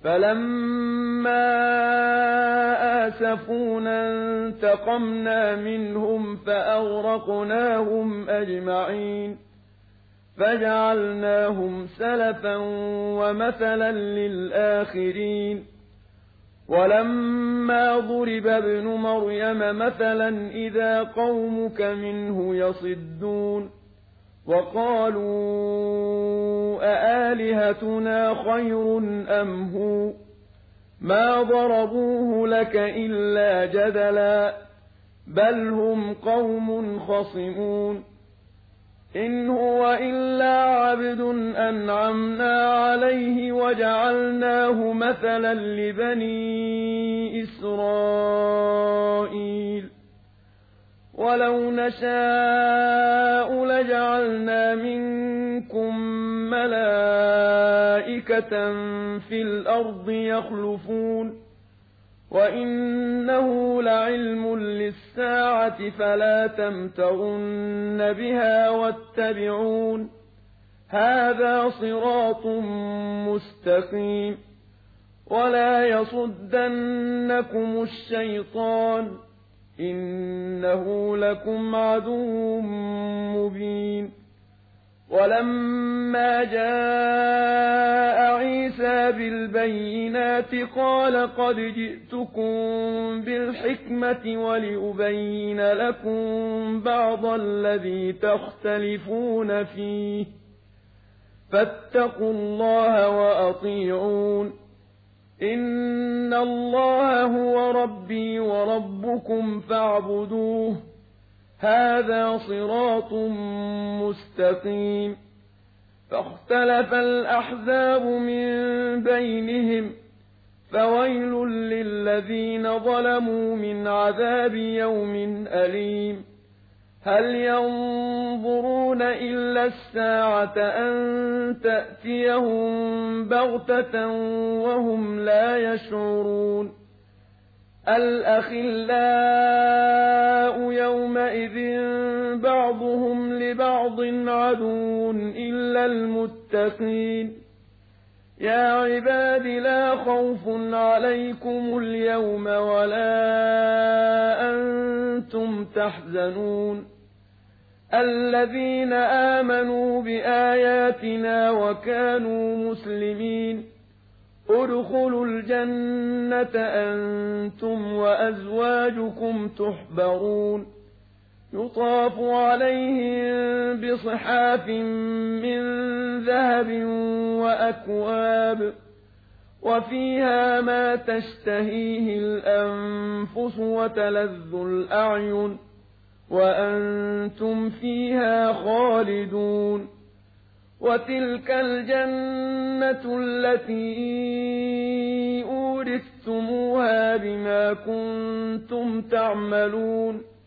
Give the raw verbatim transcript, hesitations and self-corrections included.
فَلَمَّا آسَفُونَا انتَقَمْنَا مِنْهُمْ فَأَغْرَقْنَاهُمْ أَجْمَعِينَ فَجَعَلْنَاهُمْ سَلَفًا وَمَثَلًا لِّلْآخِرِينَ وَلَمَّا ضُرِبَ ابْنُ مَرْيَمَ مَثَلًا إِذَا قَوْمُكَ مِنْهُ يَصِدُّونَ وَقَالُوا أَآلِهَتُنَا خَيْرٌ أَمْ هُوَ مَا ضَرَبُوهُ لَكَ إِلَّا جَدَلًا بَلْ هُمْ قَوْمٌ خَصِمُونَ إِنْ هُوَ إِلَّا عَبْدٌ أَنْعَمْنَا عَلَيْهِ وَجَعَلْنَاهُ مَثَلًا لِّبَنِي إِسْرَائِيلَ وَلَوْ نَشَاءُ لَجَعَلْنَا مِنكُم مَّلَائِكَةً فِي الْأَرْضِ يَخْلُفُونَ وَإِنَّهُ لَعِلْمٌ لِّلسَّاعَةِ فَلَا تَمْتَرُنَّ بِهَا وَاتَّبِعُونِ هَٰذَا صِرَاطٌ مُّسْتَقِيمٌ وَلَا يَصُدَّنَّكُمُ الشَّيْطَانُ إِنَّهُ لَكُمْ عَدُوٌّ مُّبِينٌ وَلَمَّا جَاءَ عِيسَىٰ بِالْبَيِّنَاتِ قَالَ قَدْ جِئْتُكُم بِالْحِكْمَةِ وَلِأُبَيِّنَ لَكُم بَعْضَ الَّذِي تَخْتَلِفُونَ فِيهِ فَاتَّقُوا اللَّهَ وَأَطِيعُونِ إِنَّ اللَّهَ هُوَ رَبِّي وَرَبُّكُمْ فَاعْبُدُوهُ هَٰذَا صِرَاطٌ مُّسْتَقِيمٌ فَاخْتَلَفَ الْأَحْزَابُ مِن بَيْنِهِمْ فَوَيْلٌ لِّلَّذِينَ ظَلَمُوا مِنْ عَذَابِ يَوْمٍ أَلِيمٍ هَلْ يَنظُرُونَ إِلَّا السَّاعَةَ أَن تَأْتِيَهُم بَغْتَةً وَهُمْ لَا يَشْعُرُونَ الْأَخِلَّاءُ يَوْمَئِذٍ بَعْضُهُمْ لِبَعْضٍ عَدُوٌّ إِلَّا الْمُتَّقِينَ يَا عِبَادِ لَا خَوْفٌ عَلَيْكُمُ الْيَوْمَ وَلَا أَنتُمْ تَحْزَنُونَ الَّذِينَ آمَنُوا بِآيَاتِنَا وَكَانُوا مُسْلِمِينَ ادْخُلُوا الْجَنَّةَ أَنتُمْ وَأَزْوَاجُكُمْ تُحْبَرُونَ يُطَافُ عَلَيْهِم بِصِحَافٍ مِّن ذَهَبٍ وَأَكْوَابٍ وَفِيهَا مَا تَشْتَهِيهِ الْأَنفُسُ وَتَلَذُّ الْأَعْيُنُ وَأَنتُمْ فِيهَا خَالِدُونَ وَتِلْكَ الْجَنَّةُ الَّتِي أُورِثْتُمُوهَا بِمَا كُنتُمْ تَعْمَلُونَ